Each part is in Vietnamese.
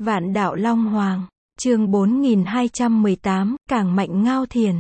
Vạn đạo Long Hoàng, chương 4218, càng mạnh Ngao Thiền.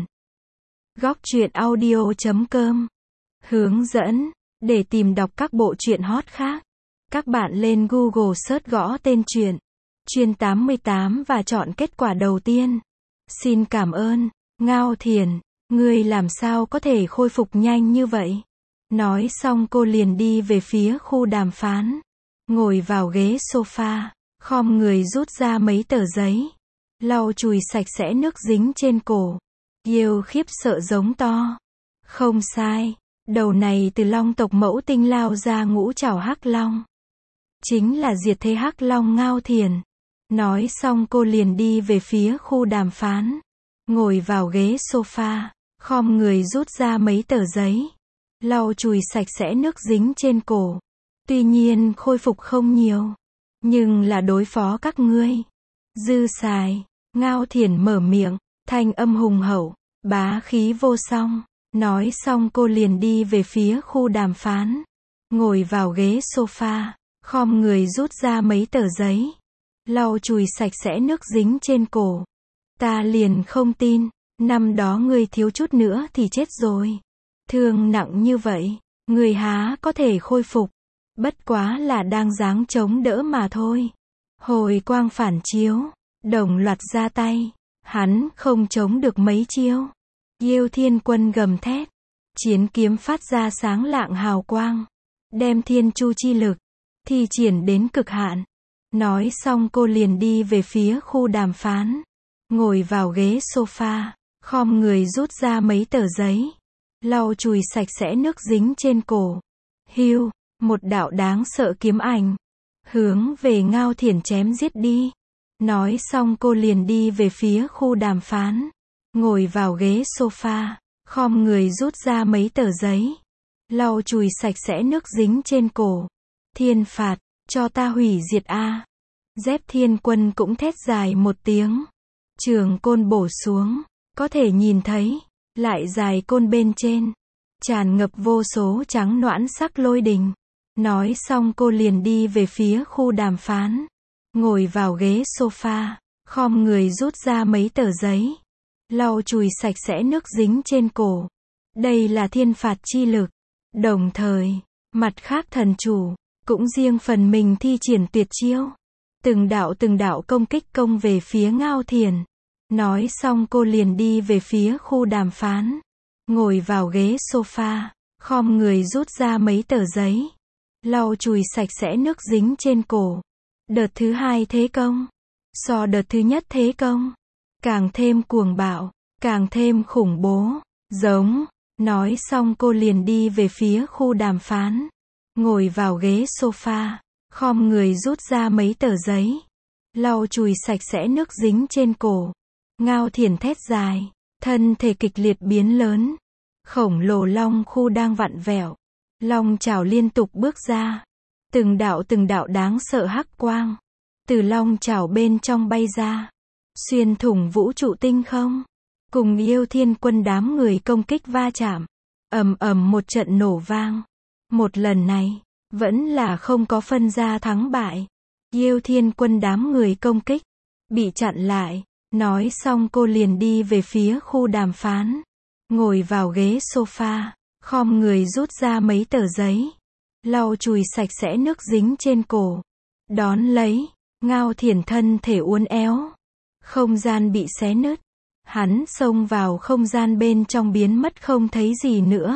Góc truyện audio.com. Hướng dẫn, để tìm đọc các bộ truyện hot khác, các bạn lên Google search gõ tên truyện Chuyên 88 và chọn kết quả đầu tiên. Xin cảm ơn, Ngao Thiền, ngươi làm sao có thể khôi phục nhanh như vậy? Nói xong cô liền đi về phía khu đàm phán, ngồi vào ghế sofa, khom người rút ra mấy tờ giấy, lau chùi sạch sẽ nước dính trên cổ. Yêu khiếp sợ giống to. Không sai, đầu này từ long tộc Mẫu Tinh lao ra ngũ trảo hắc long. Chính là diệt thế hắc long Ngao Thiền. Nói xong cô liền đi về phía khu đàm phán, ngồi vào ghế sofa, khom người rút ra mấy tờ giấy, lau chùi sạch sẽ nước dính trên cổ. Tuy nhiên khôi phục không nhiều, nhưng là đối phó các ngươi dư xài. Ngao Thiền mở miệng, thanh âm hùng hậu, bá khí vô song. Nói xong cô liền đi về phía khu đàm phán, ngồi vào ghế sofa, khom người rút ra mấy tờ giấy, lau chùi sạch sẽ nước dính trên cổ. Ta liền không tin, năm đó ngươi thiếu chút nữa thì chết rồi. Thương nặng như vậy, ngươi há có thể khôi phục. Bất quá là đang dáng chống đỡ mà thôi. Hồi quang phản chiếu, đồng loạt ra tay, hắn không chống được mấy chiêu. Yêu Thiên Quân gầm thét, chiến kiếm phát ra sáng lạng hào quang, đem thiên chu chi lực thi triển đến cực hạn. Nói xong cô liền đi về phía khu đàm phán, ngồi vào ghế sofa, khom người rút ra mấy tờ giấy, lau chùi sạch sẽ nước dính trên cổ. Hưu, một đạo đáng sợ kiếm ảnh hướng về Ngao Thiền chém giết đi. Nói xong cô liền đi về phía khu đàm phán, ngồi vào ghế sofa, khom người rút ra mấy tờ giấy, lau chùi sạch sẽ nước dính trên cổ. Thiên phạt, cho ta hủy diệt a. Dép Thiên Quân cũng thét dài một tiếng, trường côn bổ xuống, có thể nhìn thấy, lại dài côn bên trên, tràn ngập vô số trắng noãn sắc lôi đình. Nói xong cô liền đi về phía khu đàm phán, ngồi vào ghế sofa, khom người rút ra mấy tờ giấy, lau chùi sạch sẽ nước dính trên cổ. Đây là thiên phạt chi lực. Đồng thời, mặt khác thần chủ cũng riêng phần mình thi triển tuyệt chiêu, từng đạo công kích công về phía Ngao Thiền. Nói xong cô liền đi về phía khu đàm phán, ngồi vào ghế sofa, khom người rút ra mấy tờ giấy, lau chùi sạch sẽ nước dính trên cổ. Đợt thứ hai thế công, so đợt thứ nhất thế công, càng thêm cuồng bạo, càng thêm khủng bố, giống. Nói xong cô liền đi về phía khu đàm phán, ngồi vào ghế sofa, khom người rút ra mấy tờ giấy, lau chùi sạch sẽ nước dính trên cổ. Ngao Thiền thét dài, thân thể kịch liệt biến lớn, khổng lồ long khu đang vặn vẹo, long chảo liên tục bước ra, từng đạo đáng sợ hắc quang từ long chảo bên trong bay ra, xuyên thủng vũ trụ tinh không, cùng Yêu Thiên Quân đám người công kích va chạm, ầm ầm một trận nổ vang. Một lần này, vẫn là không có phân ra thắng bại. Yêu Thiên Quân đám người công kích bị chặn lại. Nói xong cô liền đi về phía khu đàm phán, ngồi vào ghế sofa, khom người rút ra mấy tờ giấy, lau chùi sạch sẽ nước dính trên cổ. Đón lấy, Ngao Thiền thân thể uốn éo, không gian bị xé nứt, hắn xông vào không gian bên trong biến mất không thấy gì nữa.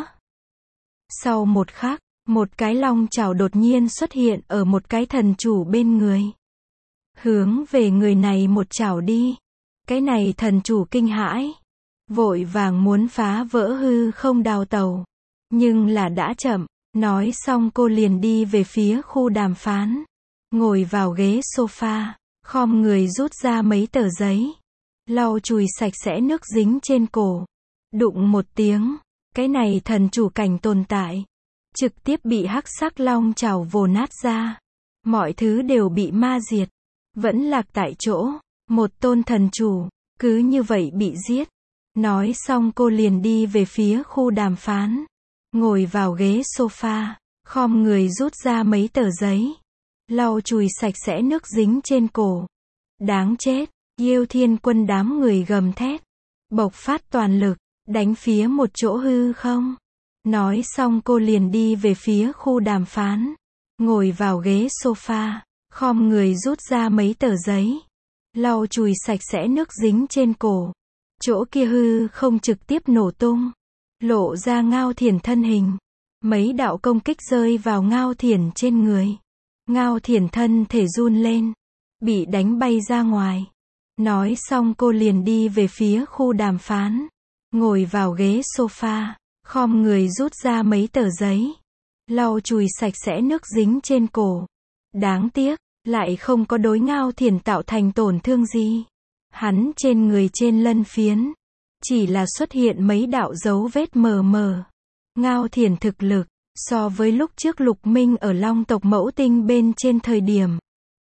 Sau một khắc, một cái long chảo đột nhiên xuất hiện ở một cái thần chủ bên người, hướng về người này một chảo đi. Cái này thần chủ kinh hãi, vội vàng muốn phá vỡ hư không đào tẩu, nhưng là đã chậm. Nói xong cô liền đi về phía khu đàm phán, ngồi vào ghế sofa, khom người rút ra mấy tờ giấy, lau chùi sạch sẽ nước dính trên cổ. Đụng một tiếng, cái này thần chủ cảnh tồn tại trực tiếp bị hắc sắc long chảo vồ nát ra, mọi thứ đều bị ma diệt, vẫn lạc tại chỗ. Một tôn thần chủ cứ như vậy bị giết. Nói xong cô liền đi về phía khu đàm phán, ngồi vào ghế sofa, khom người rút ra mấy tờ giấy, lau chùi sạch sẽ nước dính trên cổ. Đáng chết, Diêu Thiên Quân đám người gầm thét, bộc phát toàn lực, đánh phía một chỗ hư không. Nói xong cô liền đi về phía khu đàm phán, ngồi vào ghế sofa, khom người rút ra mấy tờ giấy, lau chùi sạch sẽ nước dính trên cổ. Chỗ kia hư không trực tiếp nổ tung, lộ ra Ngao Thiển thân hình. Mấy đạo công kích rơi vào Ngao Thiển trên người. Ngao Thiển thân thể run lên, bị đánh bay ra ngoài. Nói xong cô liền đi về phía khu đàm phán, ngồi vào ghế sofa, khom người rút ra mấy tờ giấy, lau chùi sạch sẽ nước dính trên cổ. Đáng tiếc, lại không có đối Ngao Thiển tạo thành tổn thương gì. Hắn trên người trên lân phiến, chỉ là xuất hiện mấy đạo dấu vết mờ mờ. Ngao Thiển thực lực, so với lúc trước Lục Minh ở Long tộc Mẫu Tinh bên trên thời điểm,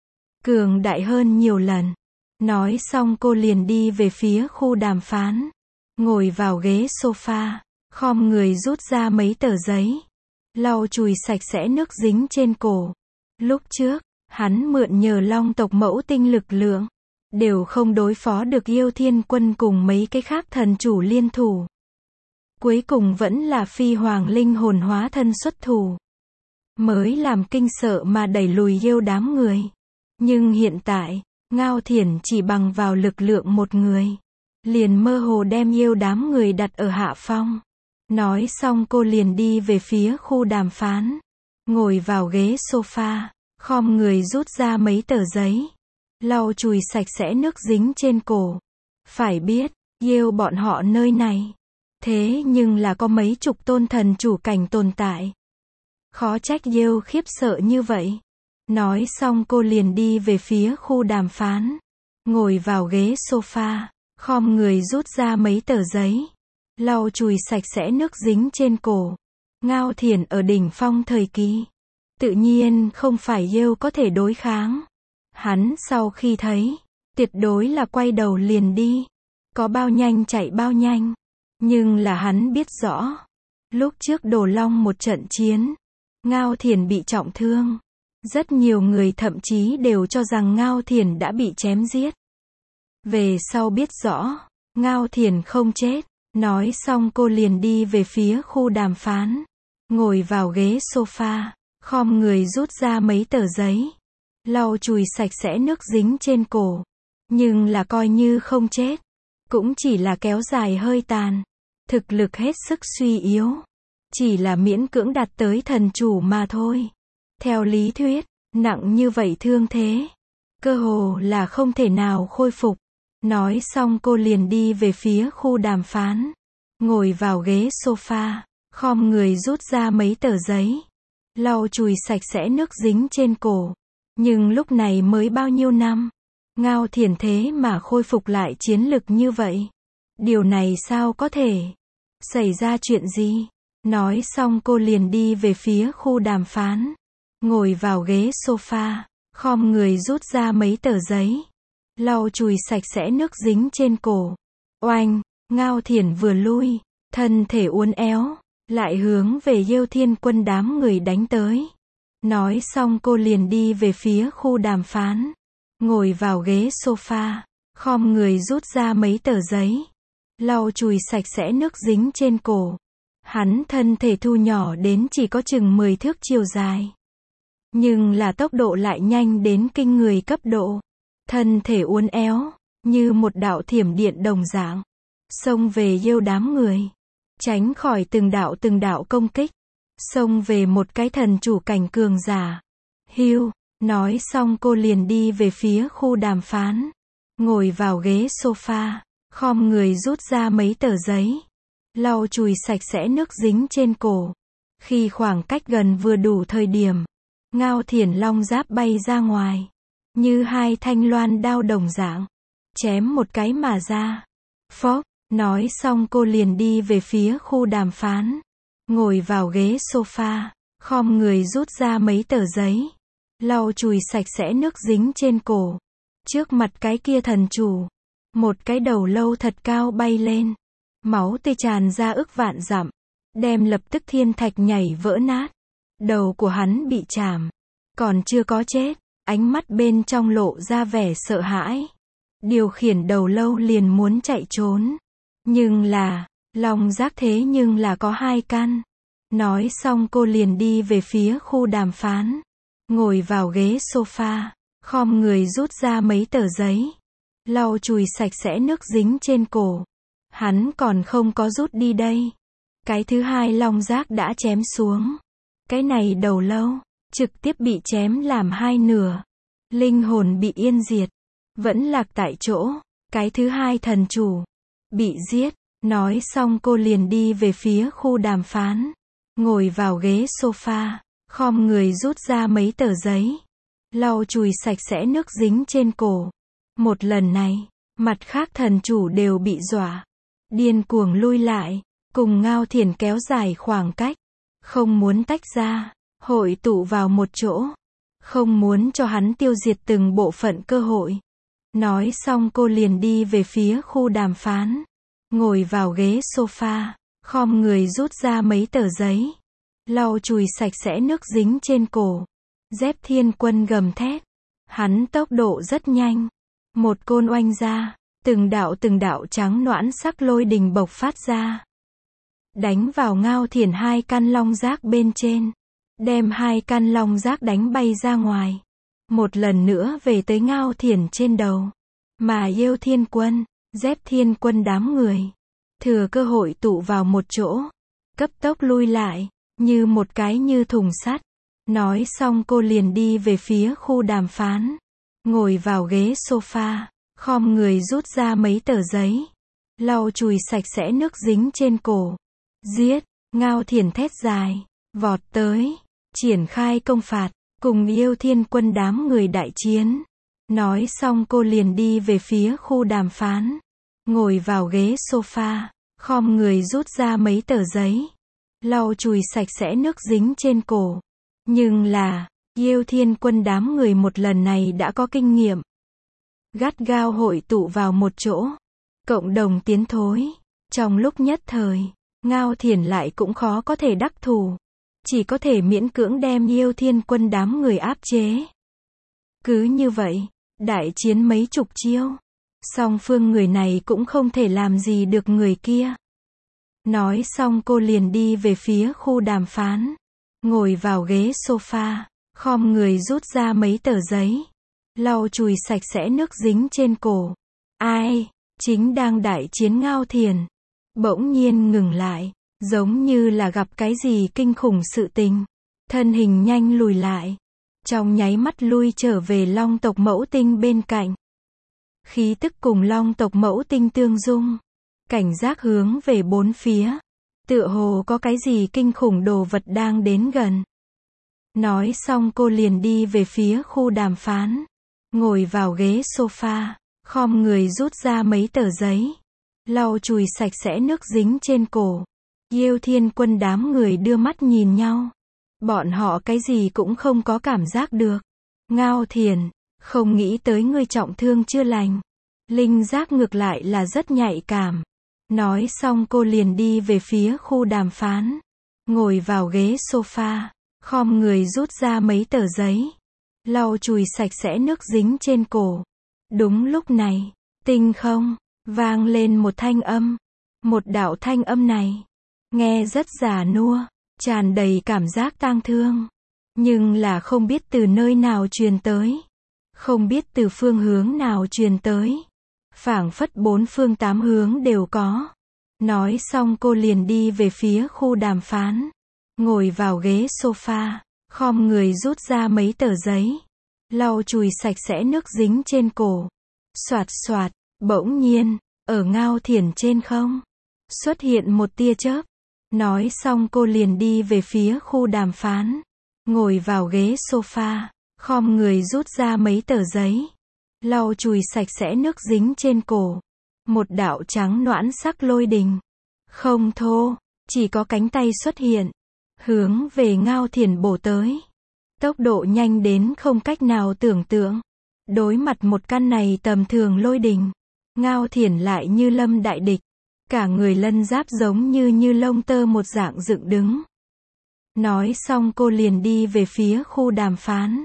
cường đại hơn nhiều lần. Nói xong cô liền đi về phía khu đàm phán, ngồi vào ghế sofa, khom người rút ra mấy tờ giấy, lau chùi sạch sẽ nước dính trên cổ. Lúc trước, hắn mượn nhờ Long tộc Mẫu Tinh lực lượng, đều không đối phó được Yêu Thiên Quân cùng mấy cái khác thần chủ liên thủ. Cuối cùng vẫn là Phi Hoàng linh hồn hóa thân xuất thủ, mới làm kinh sợ mà đẩy lùi yêu đám người. Nhưng hiện tại, Ngao Thiển chỉ bằng vào lực lượng một người, liền mơ hồ đem yêu đám người đặt ở hạ phong. Nói xong cô liền đi về phía khu đàm phán, ngồi vào ghế sofa, khom người rút ra mấy tờ giấy, lau chùi sạch sẽ nước dính trên cổ. Phải biết, yêu bọn họ nơi này, thế nhưng là có mấy chục tôn thần chủ cảnh tồn tại. Khó trách yêu khiếp sợ như vậy. Nói xong cô liền đi về phía khu đàm phán, ngồi vào ghế sofa, khom người rút ra mấy tờ giấy, lau chùi sạch sẽ nước dính trên cổ. Ngao Thiển ở đỉnh phong thời kỳ, tự nhiên không phải yêu có thể đối kháng. Hắn sau khi thấy, tuyệt đối là quay đầu liền đi, có bao nhanh chạy bao nhanh. Nhưng là hắn biết rõ, lúc trước Đồ Long một trận chiến, Ngao Thiển bị trọng thương. Rất nhiều người thậm chí đều cho rằng Ngao Thiển đã bị chém giết. Về sau biết rõ, Ngao Thiển không chết. Nói xong cô liền đi về phía khu đàm phán, ngồi vào ghế sofa, khom người rút ra mấy tờ giấy, lau chùi sạch sẽ nước dính trên cổ. Nhưng là coi như không chết, cũng chỉ là kéo dài hơi tàn, thực lực hết sức suy yếu, chỉ là miễn cưỡng đạt tới thần chủ mà thôi. Theo lý thuyết, nặng như vậy thương thế, cơ hồ là không thể nào khôi phục. Nói xong cô liền đi về phía khu đàm phán, ngồi vào ghế sofa, khom người rút ra mấy tờ giấy, lau chùi sạch sẽ nước dính trên cổ. Nhưng lúc này mới bao nhiêu năm, Ngao Thiển thế mà khôi phục lại chiến lực như vậy. Điều này sao có thể? Xảy ra chuyện gì? Nói xong cô liền đi về phía khu đàm phán, ngồi vào ghế sofa, khom người rút ra mấy tờ giấy, lau chùi sạch sẽ nước dính trên cổ. Oanh, Ngao Thiển vừa lui, thân thể uốn éo, lại hướng về Yêu Thiên Quân đám người đánh tới. Nói xong cô liền đi về phía khu đàm phán, ngồi vào ghế sofa, khom người rút ra mấy tờ giấy, lau chùi sạch sẽ nước dính trên cổ. Hắn thân thể thu nhỏ đến chỉ có chừng 10 thước chiều dài, nhưng là tốc độ lại nhanh đến kinh người cấp độ. Thân thể uốn éo, như một đạo thiểm điện đồng dạng, xông về yêu đám người, tránh khỏi từng đạo công kích, xông về một cái thần chủ cảnh cường giả. Hưu, nói xong cô liền đi về phía khu đàm phán, ngồi vào ghế sofa, khom người rút ra mấy tờ giấy, lau chùi sạch sẽ nước dính trên cổ. Khi khoảng cách gần vừa đủ thời điểm, Ngao Thiển long giáp bay ra ngoài, như hai thanh loan đao đồng dạng, chém một cái mà ra. Phốc, nói xong cô liền đi về phía khu đàm phán, ngồi vào ghế sofa, khom người rút ra mấy tờ giấy, lau chùi sạch sẽ nước dính trên cổ. Trước mặt cái kia thần chủ, một cái đầu lâu thật cao bay lên, máu tươi tràn ra ức vạn dặm, đem lập tức thiên thạch nhảy vỡ nát. Đầu của hắn bị chảm, còn chưa có chết, ánh mắt bên trong lộ ra vẻ sợ hãi. Điều khiển đầu lâu liền muốn chạy trốn. Nhưng là, Long Giác thế nhưng là có 2 căn. Nói xong cô liền đi về phía khu đàm phán. Ngồi vào ghế sofa, khom người rút ra mấy tờ giấy. Lau chùi sạch sẽ nước dính trên cổ. Hắn còn không có rút đi đây. Cái thứ 2 Long Giác đã chém xuống. Cái này đầu lâu, trực tiếp bị chém làm 2 nửa. Linh hồn bị yên diệt. Vẫn lạc tại chỗ. Cái thứ 2 thần chủ, bị giết. Nói xong cô liền đi về phía khu đàm phán. Ngồi vào ghế sofa, khom người rút ra mấy tờ giấy. Lau chùi sạch sẽ nước dính trên cổ. Một lần này, mặt khác thần chủ đều bị dọa. Điên cuồng lui lại, cùng Ngao Thiền kéo dài khoảng cách. Không muốn tách ra, hội tụ vào một chỗ. Không muốn cho hắn tiêu diệt từng bộ phận cơ hội. Nói xong cô liền đi về phía khu đàm phán. Ngồi vào ghế sofa, khom người rút ra mấy tờ giấy. Lau chùi sạch sẽ nước dính trên cổ. Dép Thiên Quân gầm thét. Hắn tốc độ rất nhanh. Một côn oanh ra, từng đạo trắng noãn sắc lôi đình bộc phát ra. Đánh vào Ngao Thiền 2 căn long giác bên trên. Đem 2 căn long giác đánh bay ra ngoài. Một lần nữa về tới Ngao Thiền trên đầu. Mà Yêu Thiên Quân, Dép Thiên Quân đám người, thừa cơ hội tụ vào một chỗ. Cấp tốc lui lại, như một cái như thùng sắt. Nói xong cô liền đi về phía khu đàm phán. Ngồi vào ghế sofa, khom người rút ra mấy tờ giấy. Lau chùi sạch sẽ nước dính trên cổ. Giết, Ngao Thiền thét dài, vọt tới, triển khai công phạt, cùng Yêu Thiên Quân đám người đại chiến. Nói xong cô liền đi về phía khu đàm phán. Ngồi vào ghế sofa, khom người rút ra mấy tờ giấy. Lau chùi sạch sẽ nước dính trên cổ. Nhưng là, Yêu Thiên Quân đám người một lần này đã có kinh nghiệm. Gắt gao hội tụ vào một chỗ. Cộng đồng tiến thối. Trong lúc nhất thời, Ngao Thiền lại cũng khó có thể đắc thủ. Chỉ có thể miễn cưỡng đem Yêu Thiên Quân đám người áp chế. Cứ như vậy, đại chiến mấy chục chiêu. Song phương người này cũng không thể làm gì được người kia. Nói xong cô liền đi về phía khu đàm phán. Ngồi vào ghế sofa, khom người rút ra mấy tờ giấy. Lau chùi sạch sẽ nước dính trên cổ. Ai? Chính đang đại chiến Ngao Thiền. Bỗng nhiên ngừng lại, giống như là gặp cái gì kinh khủng sự tình. Thân hình nhanh lùi lại. Trong nháy mắt lui trở về Long tộc Mẫu Tinh bên cạnh. Khí tức cùng Long tộc Mẫu Tinh tương dung. Cảnh giác hướng về bốn phía. Tựa hồ có cái gì kinh khủng đồ vật đang đến gần. Nói xong cô liền đi về phía khu đàm phán. Ngồi vào ghế sofa, khom người rút ra mấy tờ giấy. Lau chùi sạch sẽ nước dính trên cổ. Yêu Thiên Quân đám người đưa mắt nhìn nhau. Bọn họ cái gì cũng không có cảm giác được. Ngao Thiền, không nghĩ tới ngươi trọng thương chưa lành. Linh giác ngược lại là rất nhạy cảm. Nói xong cô liền đi về phía khu đàm phán. Ngồi vào ghế sofa, khom người rút ra mấy tờ giấy. Lau chùi sạch sẽ nước dính trên cổ. Đúng lúc này, tinh không, vang lên một thanh âm. Một đạo thanh âm này, nghe rất già nua, tràn đầy cảm giác tang thương. Nhưng là không biết từ nơi nào truyền tới. Không biết từ phương hướng nào truyền tới. Phảng phất 4 phương 8 hướng đều có. Nói xong cô liền đi về phía khu đàm phán. Ngồi vào ghế sofa, khom người rút ra mấy tờ giấy. Lau chùi sạch sẽ nước dính trên cổ. Soạt soạt, bỗng nhiên, ở Ngao Thiền trên không, xuất hiện một tia chớp. Nói xong cô liền đi về phía khu đàm phán. Ngồi vào ghế sofa, khom người rút ra mấy tờ giấy. Lau chùi sạch sẽ nước dính trên cổ. Một đạo trắng noãn sắc lôi đình. Không thô, chỉ có cánh tay xuất hiện. Hướng về Ngao Thiền bổ tới. Tốc độ nhanh đến không cách nào tưởng tượng. Đối mặt một căn này tầm thường lôi đình. Ngao Thiền lại như lâm đại địch. Cả người lân giáp giống như lông tơ một dạng dựng đứng. Nói xong cô liền đi về phía khu đàm phán.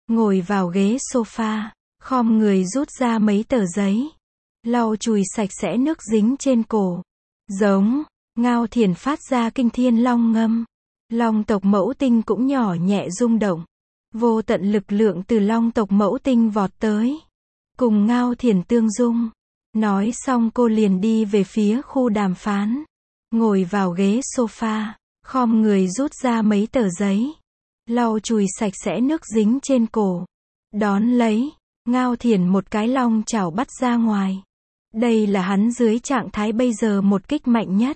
ngồi vào ghế sofa, khom người rút ra mấy tờ giấy, lau chùi sạch sẽ nước dính trên cổ. Giống, Ngao Thiền phát ra kinh thiên long ngâm. Long tộc Mẫu Tinh cũng nhỏ nhẹ rung động. Vô tận lực lượng từ Long tộc Mẫu Tinh vọt tới, cùng Ngao Thiền tương dung. Nói xong cô liền đi về phía khu đàm phán, ngồi vào ghế sofa, khom người rút ra mấy tờ giấy, lau chùi sạch sẽ nước dính trên cổ. Đón lấy, Ngao Thiền một cái long chảo bắt ra ngoài. Đây là hắn dưới trạng thái bây giờ một kích mạnh nhất.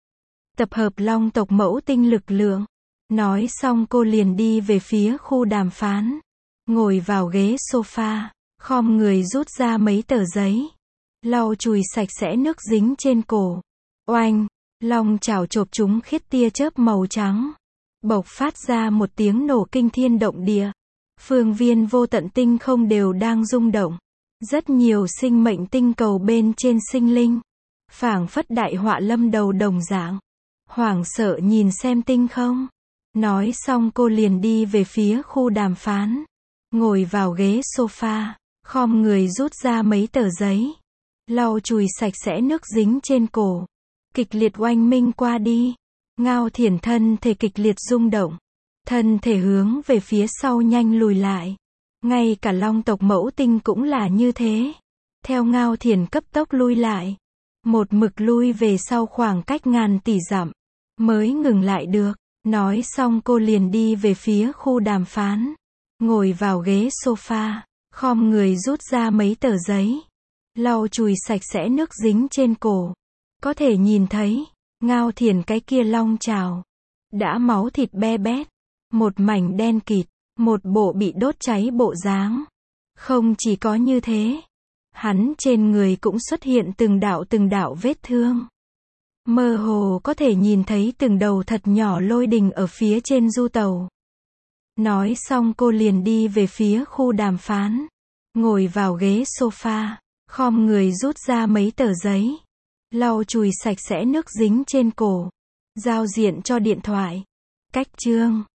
Tập hợp Long tộc Mẫu Tinh lực lượng. Nói xong cô liền đi về phía khu đàm phán, ngồi vào ghế sofa, khom người rút ra mấy tờ giấy, lau chùi sạch sẽ nước dính trên cổ. Oanh, long chảo chộp chúng khiết tia chớp màu trắng, bộc phát ra một tiếng nổ kinh thiên động địa. Phương viên vô tận tinh không đều đang rung động. Rất nhiều sinh mệnh tinh cầu bên trên sinh linh, phảng phất đại họa lâm đầu đồng dạng, hoảng sợ nhìn xem tinh không. Nói xong cô liền đi về phía khu đàm phán, ngồi vào ghế sofa, khom người rút ra mấy tờ giấy, lau chùi sạch sẽ nước dính trên cổ. Kịch liệt oanh minh qua đi, Ngao Thiền thân thể kịch liệt rung động, thân thể hướng về phía sau nhanh lùi lại. Ngay cả Long tộc Mẫu Tinh cũng là như thế. Theo Ngao Thiền cấp tốc lui lại, một mực lui về sau khoảng cách ngàn tỷ dặm, mới ngừng lại được. Nói xong cô liền đi về phía khu đàm phán, ngồi vào ghế sofa, khom người rút ra mấy tờ giấy, lau chùi sạch sẽ nước dính trên cổ. Có thể nhìn thấy, Ngao Thiền cái kia long chảo đã máu thịt be bét, một mảnh đen kịt, một bộ bị đốt cháy bộ dáng. Không chỉ có như thế, hắn trên người cũng xuất hiện từng đạo vết thương. Mơ hồ có thể nhìn thấy từng đầu thật nhỏ lôi đình ở phía trên du tàu. Nói xong cô liền đi về phía khu đàm phán, ngồi vào ghế sofa, khom người rút ra mấy tờ giấy, lau chùi sạch sẽ nước dính trên cổ, giao diện cho điện thoại. Cách chương